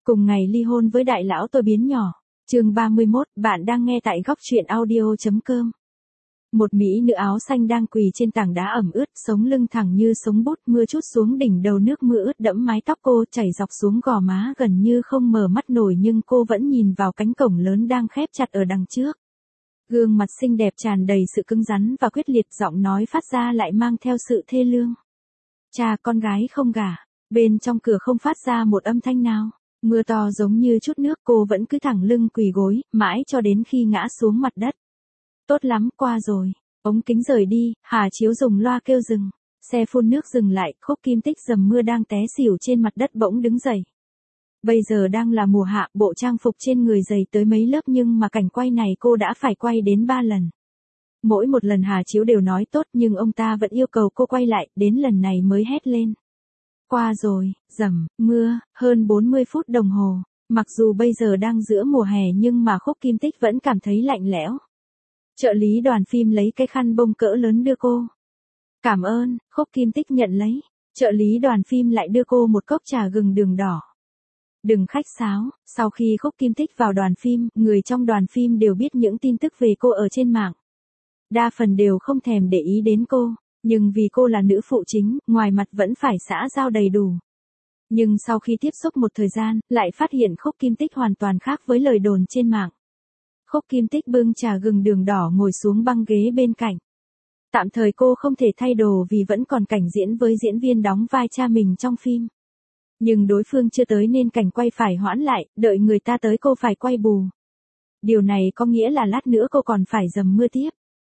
Cùng ngày ly hôn với đại lão tôi biến nhỏ. Chương 31, bạn đang nghe tại góc truyện audio.com. Một mỹ nữ áo xanh đang quỳ trên tảng đá ẩm ướt, sống lưng thẳng như sống bút, mưa trút xuống đỉnh đầu, nước mưa ướt đẫm mái tóc cô, chảy dọc xuống gò má, gần như không mở mắt nổi, nhưng cô vẫn nhìn vào cánh cổng lớn đang khép chặt ở đằng trước. Gương mặt xinh đẹp tràn đầy sự cứng rắn và quyết liệt, giọng nói phát ra lại mang theo sự thê lương. Cha, con gái không gả. Bên trong cửa không phát ra một âm thanh nào. Mưa to giống như chút nước, cô vẫn cứ thẳng lưng quỳ gối, mãi cho đến khi ngã xuống mặt đất. Tốt lắm, qua rồi. Ống kính rời đi, Hà Chiếu dùng loa kêu dừng. Xe phun nước dừng lại, Khúc Kim Tích dầm mưa đang té xỉu trên mặt đất bỗng đứng dậy. Bây giờ đang là mùa hạ, bộ trang phục trên người dày tới mấy lớp, nhưng mà cảnh quay này cô đã phải quay đến 3 lần. Mỗi một lần Hà Chiếu đều nói tốt, nhưng ông ta vẫn yêu cầu cô quay lại, đến lần này mới hét lên. Qua rồi, dầm, mưa, hơn 40 phút đồng hồ. Mặc dù bây giờ đang giữa mùa hè nhưng mà Khúc Kim Tích vẫn cảm thấy lạnh lẽo. Trợ lý đoàn phim lấy cái khăn bông cỡ lớn đưa cô. Cảm ơn, Khúc Kim Tích nhận lấy. Trợ lý đoàn phim lại đưa cô một cốc trà gừng đường đỏ. Đừng khách sáo, sau khi Khúc Kim Tích vào đoàn phim, người trong đoàn phim đều biết những tin tức về cô ở trên mạng. Đa phần đều không thèm để ý đến cô. Nhưng vì cô là nữ phụ chính, ngoài mặt vẫn phải xã giao đầy đủ. Nhưng sau khi tiếp xúc một thời gian, lại phát hiện Khúc Kim Tích hoàn toàn khác với lời đồn trên mạng. Khúc Kim Tích bưng trà gừng đường đỏ ngồi xuống băng ghế bên cạnh. Tạm thời cô không thể thay đồ vì vẫn còn cảnh diễn với diễn viên đóng vai cha mình trong phim. Nhưng đối phương chưa tới nên cảnh quay phải hoãn lại, đợi người ta tới cô phải quay bù. Điều này có nghĩa là lát nữa cô còn phải dầm mưa tiếp.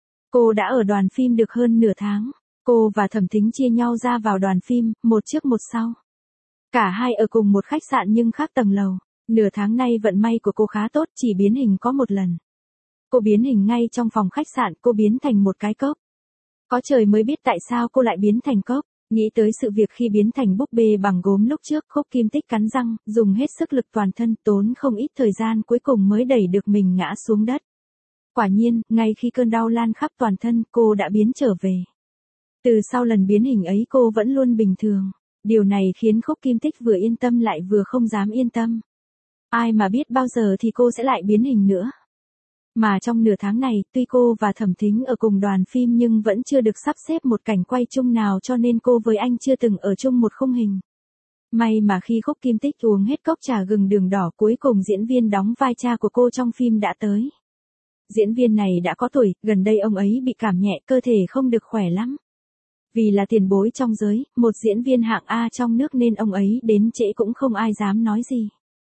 Cô đã ở đoàn phim được hơn nửa tháng. Cô và Thẩm Thính chia nhau ra vào đoàn phim, một trước một sau. Cả hai ở cùng một khách sạn nhưng khác tầng lầu. Nửa tháng nay vận may của cô khá tốt, chỉ biến hình có một lần. Cô biến hình ngay trong phòng khách sạn, cô biến thành một cái cốc. Có trời mới biết tại sao cô lại biến thành cốc. Nghĩ tới sự việc khi biến thành búp bê bằng gốm lúc trước, Khúc Kim Tích cắn răng, dùng hết sức lực toàn thân, tốn không ít thời gian, cuối cùng mới đẩy được mình ngã xuống đất. Quả nhiên, ngay khi cơn đau lan khắp toàn thân, cô đã biến trở về. Từ sau lần biến hình ấy cô vẫn luôn bình thường. Điều này khiến Khúc Kim Tích vừa yên tâm lại vừa không dám yên tâm. Ai mà biết bao giờ thì cô sẽ lại biến hình nữa. Mà trong nửa tháng này, tuy cô và Thẩm Thính ở cùng đoàn phim nhưng vẫn chưa được sắp xếp một cảnh quay chung nào, cho nên cô với anh chưa từng ở chung một khung hình. May mà khi Khúc Kim Tích uống hết cốc trà gừng đường đỏ, cuối cùng diễn viên đóng vai cha của cô trong phim đã tới. Diễn viên này đã có tuổi, gần đây ông ấy bị cảm nhẹ, cơ thể không được khỏe lắm. Vì là tiền bối trong giới, một diễn viên hạng A trong nước nên ông ấy đến trễ cũng không ai dám nói gì.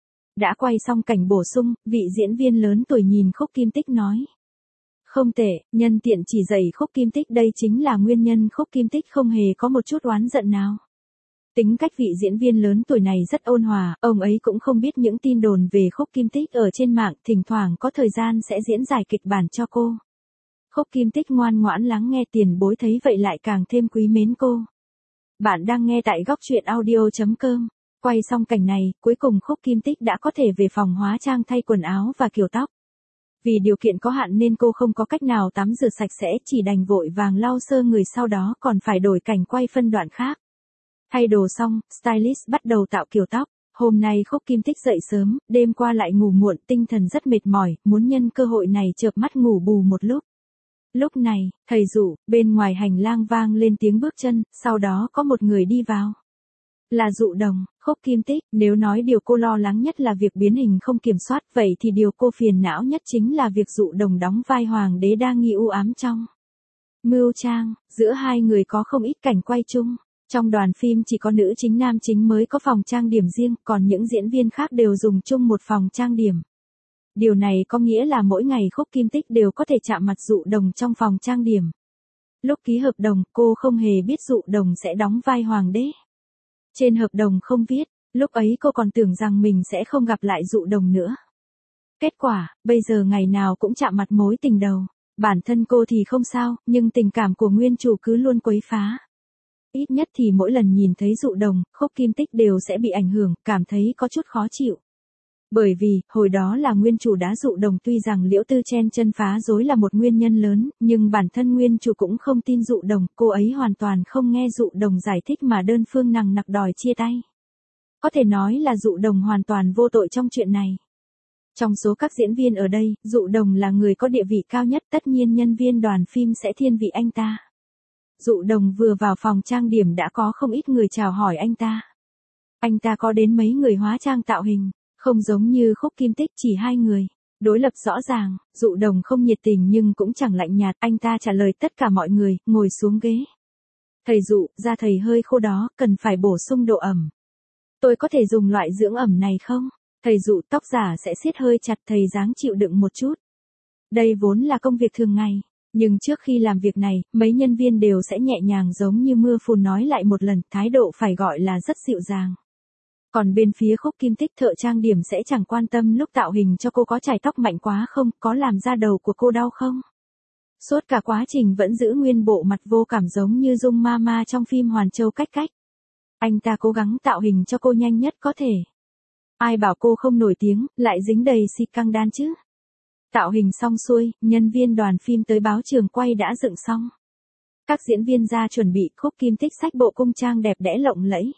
Đã quay xong cảnh bổ sung, vị diễn viên lớn tuổi nhìn Khúc Kim Tích nói. Không tệ, nhân tiện chỉ dạy Khúc Kim Tích đây chính là nguyên nhân Khúc Kim Tích không hề có một chút oán giận nào. Tính cách vị diễn viên lớn tuổi này rất ôn hòa, ông ấy cũng không biết những tin đồn về Khúc Kim Tích ở trên mạng, thỉnh thoảng có thời gian sẽ diễn giải kịch bản cho cô. Khúc Kim Tích ngoan ngoãn lắng nghe, tiền bối thấy vậy lại càng thêm quý mến cô. Bạn đang nghe tại góc truyện audio.com. Quay xong cảnh này, cuối cùng Khúc Kim Tích đã có thể về phòng hóa trang thay quần áo và kiểu tóc. Vì điều kiện có hạn nên cô không có cách nào tắm rửa sạch sẽ, chỉ đành vội vàng lau sơ người, sau đó còn phải đổi cảnh quay phân đoạn khác. Thay đồ xong, stylist bắt đầu tạo kiểu tóc. Hôm nay Khúc Kim Tích dậy sớm, đêm qua lại ngủ muộn, tinh thần rất mệt mỏi, muốn nhân cơ hội này chợp mắt ngủ bù một lúc. Lúc này, thầy dụ, bên ngoài hành lang vang lên tiếng bước chân, sau đó có một người đi vào. Là Dụ Đồng. Khúc Kim Tích, nếu nói điều cô lo lắng nhất là việc biến hình không kiểm soát, vậy thì điều cô phiền não nhất chính là việc Dụ Đồng đóng vai hoàng đế đa nghi u ám trong Mưu Trang. Giữa hai người có không ít cảnh quay chung. Trong đoàn phim chỉ có nữ chính nam chính mới có phòng trang điểm riêng, còn những diễn viên khác đều dùng chung một phòng trang điểm. Điều này có nghĩa là mỗi ngày Khúc Kim Tích đều có thể chạm mặt Dụ Đồng trong phòng trang điểm. Lúc ký hợp đồng, cô không hề biết Dụ Đồng sẽ đóng vai hoàng đế. Trên hợp đồng không viết, lúc ấy cô còn tưởng rằng mình sẽ không gặp lại Dụ Đồng nữa. Kết quả, bây giờ ngày nào cũng chạm mặt mối tình đầu. Bản thân cô thì không sao, nhưng tình cảm của nguyên chủ cứ luôn quấy phá. Ít nhất thì mỗi lần nhìn thấy Dụ Đồng, Khúc Kim Tích đều sẽ bị ảnh hưởng, cảm thấy có chút khó chịu. Bởi vì, hồi đó là nguyên chủ đá Dụ Đồng, tuy rằng Liễu Tư chen chân phá rối là một nguyên nhân lớn, nhưng bản thân nguyên chủ cũng không tin Dụ Đồng, cô ấy hoàn toàn không nghe Dụ Đồng giải thích mà đơn phương nằng nặc đòi chia tay. Có thể nói là Dụ Đồng hoàn toàn vô tội trong chuyện này. Trong số các diễn viên ở đây, Dụ Đồng là người có địa vị cao nhất, tất nhiên nhân viên đoàn phim sẽ thiên vị anh ta. Dụ Đồng vừa vào phòng trang điểm đã có không ít người chào hỏi anh ta. Anh ta có đến mấy người hóa trang tạo hình, không giống như Khúc Kim Tích chỉ 2 người. Đối lập rõ ràng, Dụ Đồng không nhiệt tình nhưng cũng chẳng lạnh nhạt, anh ta trả lời tất cả mọi người, ngồi xuống ghế. Thầy Dụ, da thầy hơi khô đó, cần phải bổ sung độ ẩm. Tôi có thể dùng loại dưỡng ẩm này không? Thầy Dụ, tóc giả sẽ siết hơi chặt, thầy dáng chịu đựng một chút. Đây vốn là công việc thường ngày, nhưng trước khi làm việc này, mấy nhân viên đều sẽ nhẹ nhàng giống như mưa phùn nói lại một lần, thái độ phải gọi là rất dịu dàng. Còn bên phía Khúc Kim Tích, thợ trang điểm sẽ chẳng quan tâm lúc tạo hình cho cô có chải tóc mạnh quá không, có làm da đầu của cô đau không. Suốt cả quá trình vẫn giữ nguyên bộ mặt vô cảm giống như Dung Mama trong phim Hoàn Châu Cách Cách. Anh ta cố gắng tạo hình cho cô nhanh nhất có thể. Ai bảo cô không nổi tiếng, lại dính đầy xì căng đan chứ. Tạo hình xong xuôi, nhân viên đoàn phim tới báo trường quay đã dựng xong. Các diễn viên ra chuẩn bị, Khúc Kim Tích xách bộ cung trang đẹp đẽ lộng lẫy.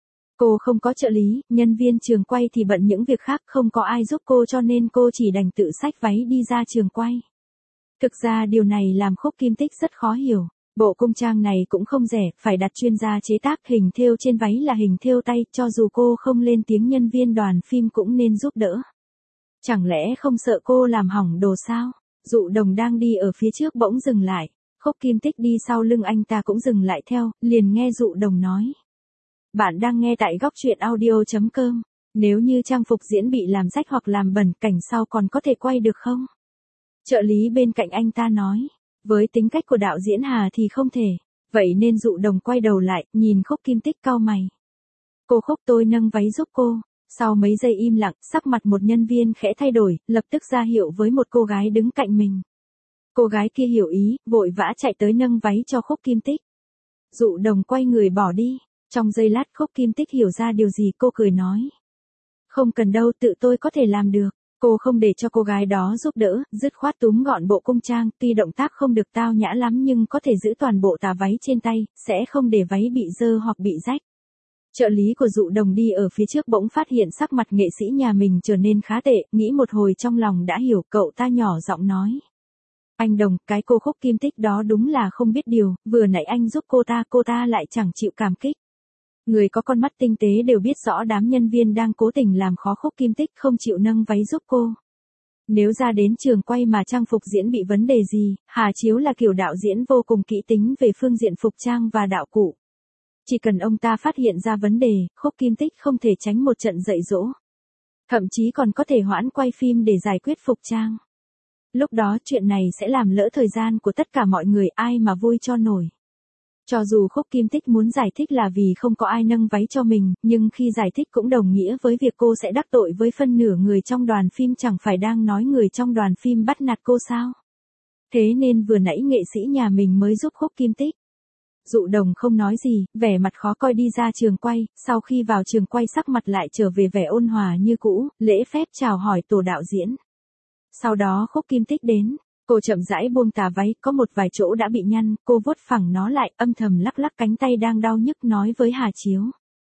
Cô không có trợ lý, nhân viên trường quay thì bận những việc khác, không có ai giúp cô cho nên cô chỉ đành tự xách váy đi ra trường quay. Thực ra điều này làm Khúc Kim Tích rất khó hiểu. Bộ cung trang này cũng không rẻ, phải đặt chuyên gia chế tác, hình thêu trên váy là hình thêu tay, cho dù cô không lên tiếng nhân viên đoàn phim cũng nên giúp đỡ. Chẳng lẽ không sợ cô làm hỏng đồ sao? Dụ Đồng đang đi ở phía trước bỗng dừng lại. Khúc Kim Tích đi sau lưng anh ta cũng dừng lại theo, liền nghe Dụ Đồng nói. Bạn đang nghe tại góc truyện audio.com. Nếu như trang phục diễn bị làm rách hoặc làm bẩn, cảnh sau còn có thể quay được không? Trợ lý bên cạnh anh ta nói. Với tính cách của đạo diễn Hà thì không thể. Vậy nên Dụ Đồng quay đầu lại, nhìn Khúc Kim Tích cau mày. Cô Khúc, tôi nâng váy giúp cô. Sau mấy giây im lặng, sắc mặt một nhân viên khẽ thay đổi, lập tức ra hiệu với một cô gái đứng cạnh mình. Cô gái kia hiểu ý, vội vã chạy tới nâng váy cho Khúc Kim Tích. Dụ Đồng quay người bỏ đi. Trong giây lát Khúc Kim Tích hiểu ra điều gì, cô cười nói. Không cần đâu, tự tôi có thể làm được. Cô không để cho cô gái đó giúp đỡ, dứt khoát túm gọn bộ cung trang, tuy động tác không được tao nhã lắm nhưng có thể giữ toàn bộ tà váy trên tay, sẽ không để váy bị dơ hoặc bị rách. Trợ lý của Dụ Đồng đi ở phía trước bỗng phát hiện sắc mặt nghệ sĩ nhà mình trở nên khá tệ, nghĩ một hồi trong lòng đã hiểu, cậu ta nhỏ giọng nói. Anh Đồng, cái cô Khúc Kim Tích đó đúng là không biết điều, vừa nãy anh giúp cô ta lại chẳng chịu cảm kích. Người có con mắt tinh tế đều biết rõ đám nhân viên đang cố tình làm khó Khúc Kim Tích không chịu nâng váy giúp cô. Nếu ra đến trường quay mà trang phục diễn bị vấn đề gì, Hà Chiếu là kiểu đạo diễn vô cùng kỹ tính về phương diện phục trang và đạo cụ. Chỉ cần ông ta phát hiện ra vấn đề, Khúc Kim Tích không thể tránh một trận dạy dỗ. Thậm chí còn có thể hoãn quay phim để giải quyết phục trang. Lúc đó chuyện này sẽ làm lỡ thời gian của tất cả mọi người, ai mà vui cho nổi. Cho dù Khúc Kim Tích muốn giải thích là vì không có ai nâng váy cho mình, nhưng khi giải thích cũng đồng nghĩa với việc cô sẽ đắc tội với phân nửa người trong đoàn phim, chẳng phải đang nói người trong đoàn phim bắt nạt cô sao? Thế nên vừa nãy nghệ sĩ nhà mình mới giúp Khúc Kim Tích. Dụ Đồng không nói gì, vẻ mặt khó coi đi ra trường quay, sau khi vào trường quay sắc mặt lại trở về vẻ ôn hòa như cũ, lễ phép chào hỏi tổ đạo diễn. Sau đó Khúc Kim Tích đến. Cô chậm rãi buông tà váy, có một vài chỗ đã bị nhăn, cô vuốt phẳng nó lại, âm thầm lắc lắc cánh tay đang đau nhức nói với Hà Chiếu.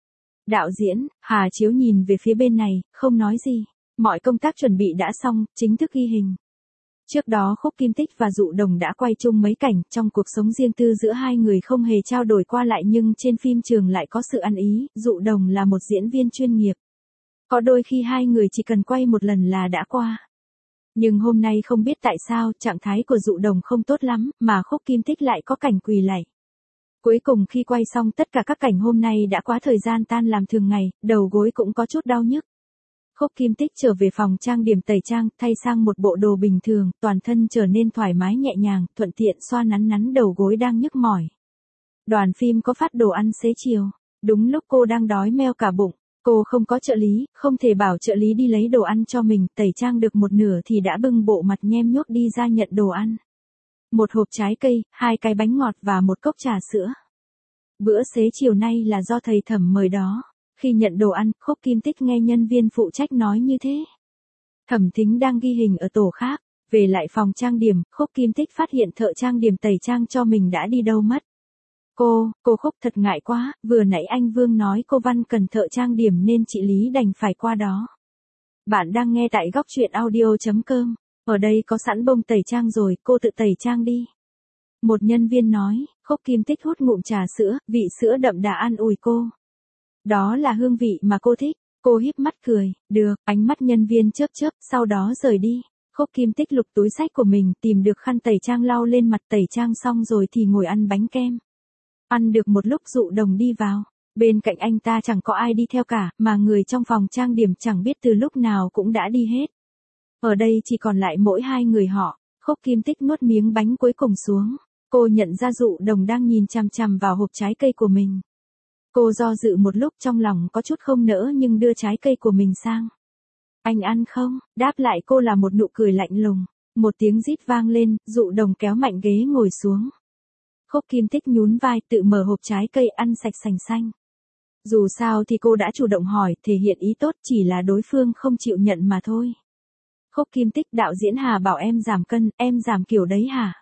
Đạo diễn, Hà Chiếu nhìn về phía bên này, không nói gì. Mọi công tác chuẩn bị đã xong, chính thức ghi hình. Trước đó Khúc Kim Tích và Dụ Đồng đã quay chung mấy cảnh, trong cuộc sống riêng tư giữa hai người không hề trao đổi qua lại nhưng trên phim trường lại có sự ăn ý, Dụ Đồng là một diễn viên chuyên nghiệp. Có đôi khi hai người chỉ cần quay một lần là đã qua. Nhưng hôm nay không biết tại sao, trạng thái của Dụ Đồng không tốt lắm, mà Khúc Kim Tích lại có cảnh quỳ lạy. Cuối cùng khi quay xong tất cả các cảnh hôm nay đã quá thời gian tan làm thường ngày, đầu gối cũng có chút đau nhức. Khúc Kim Tích trở về phòng trang điểm tẩy trang, thay sang một bộ đồ bình thường, toàn thân trở nên thoải mái nhẹ nhàng, thuận tiện xoa nắn nắn đầu gối đang nhức mỏi. Đoàn phim có phát đồ ăn xế chiều. Đúng lúc cô đang đói meo cả bụng. Cô không có trợ lý, không thể bảo trợ lý đi lấy đồ ăn cho mình, tẩy trang được một nửa thì đã bưng bộ mặt nhem nhuốc đi ra nhận đồ ăn. Một hộp trái cây, 2 cái bánh ngọt và một cốc trà sữa. Bữa xế chiều nay là do thầy Thẩm mời đó. Khi nhận đồ ăn, Khúc Kim Tích nghe nhân viên phụ trách nói như thế. Thẩm Thính đang ghi hình ở tổ khác. Về lại phòng trang điểm, Khúc Kim Tích phát hiện thợ trang điểm tẩy trang cho mình đã đi đâu mất. Cô Khúc thật ngại quá, vừa nãy anh Vương nói cô Văn cần thợ trang điểm nên chị Lý đành phải qua đó. Bạn đang nghe tại góc truyện audio.com. Ở đây có sẵn bông tẩy trang rồi, cô tự tẩy trang đi. Một nhân viên nói. Khúc Kim Tích hút ngụm trà sữa, vị sữa đậm đà an ủi cô. Đó là hương vị mà cô thích. Cô híp mắt cười. Được, ánh mắt nhân viên chớp chớp, sau đó rời đi. Khúc Kim Tích lục túi xách của mình, tìm được khăn tẩy trang lau lên mặt, tẩy trang xong rồi thì ngồi ăn bánh kem. Ăn được một lúc Dụ Đồng đi vào. Bên cạnh anh ta chẳng có ai đi theo cả, mà người trong phòng trang điểm chẳng biết từ lúc nào cũng đã đi hết. Ở đây chỉ còn lại mỗi hai người họ. Khúc Kim Tích nuốt miếng bánh cuối cùng xuống. Cô nhận ra Dụ Đồng đang nhìn chằm chằm vào hộp trái cây của mình. Cô do dự một lúc, trong lòng có chút không nỡ nhưng đưa trái cây của mình sang. Anh ăn không? Đáp lại cô là một nụ cười lạnh lùng. Một tiếng rít vang lên, Dụ Đồng kéo mạnh ghế ngồi xuống. Khúc Kim Tích nhún vai, tự mở hộp trái cây ăn sạch sành xanh. Dù sao thì cô đã chủ động hỏi, thể hiện ý tốt, chỉ là đối phương không chịu nhận mà thôi. Khúc Kim Tích, đạo diễn Hà bảo em giảm cân, em giảm kiểu đấy hả?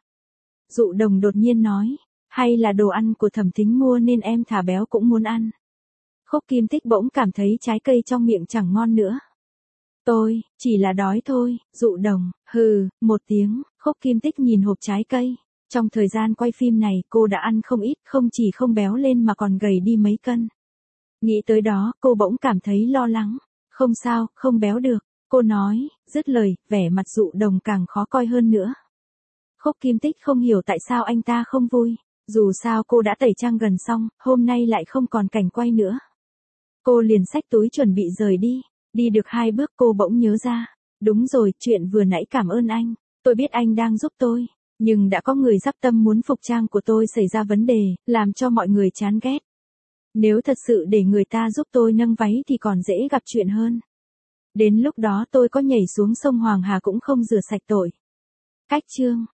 Dụ Đồng đột nhiên nói. Hay là đồ ăn của Thẩm Thính mua nên em thả béo cũng muốn ăn? Khúc Kim Tích bỗng cảm thấy trái cây trong miệng chẳng ngon nữa. Tôi, chỉ là đói thôi. Dụ Đồng, hừ, một tiếng. Khúc Kim Tích nhìn hộp trái cây. Trong thời gian quay phim này, cô đã ăn không ít, không chỉ không béo lên mà còn gầy đi mấy cân. Nghĩ tới đó, cô bỗng cảm thấy lo lắng. Không sao, không béo được. Cô nói, dứt lời, vẻ mặt Dụ Đồng càng khó coi hơn nữa. Khúc Kim Tích không hiểu tại sao anh ta không vui. Dù sao cô đã tẩy trang gần xong, hôm nay lại không còn cảnh quay nữa. Cô liền xách túi chuẩn bị rời đi. Đi được 2 bước cô bỗng nhớ ra. Đúng rồi, chuyện vừa nãy cảm ơn anh. Tôi biết anh đang giúp tôi. Nhưng đã có người dắp tâm muốn phục trang của tôi xảy ra vấn đề, làm cho mọi người chán ghét. Nếu thật sự để người ta giúp tôi nâng váy thì còn dễ gặp chuyện hơn. Đến lúc đó tôi có nhảy xuống sông Hoàng Hà cũng không rửa sạch tội. Cách chương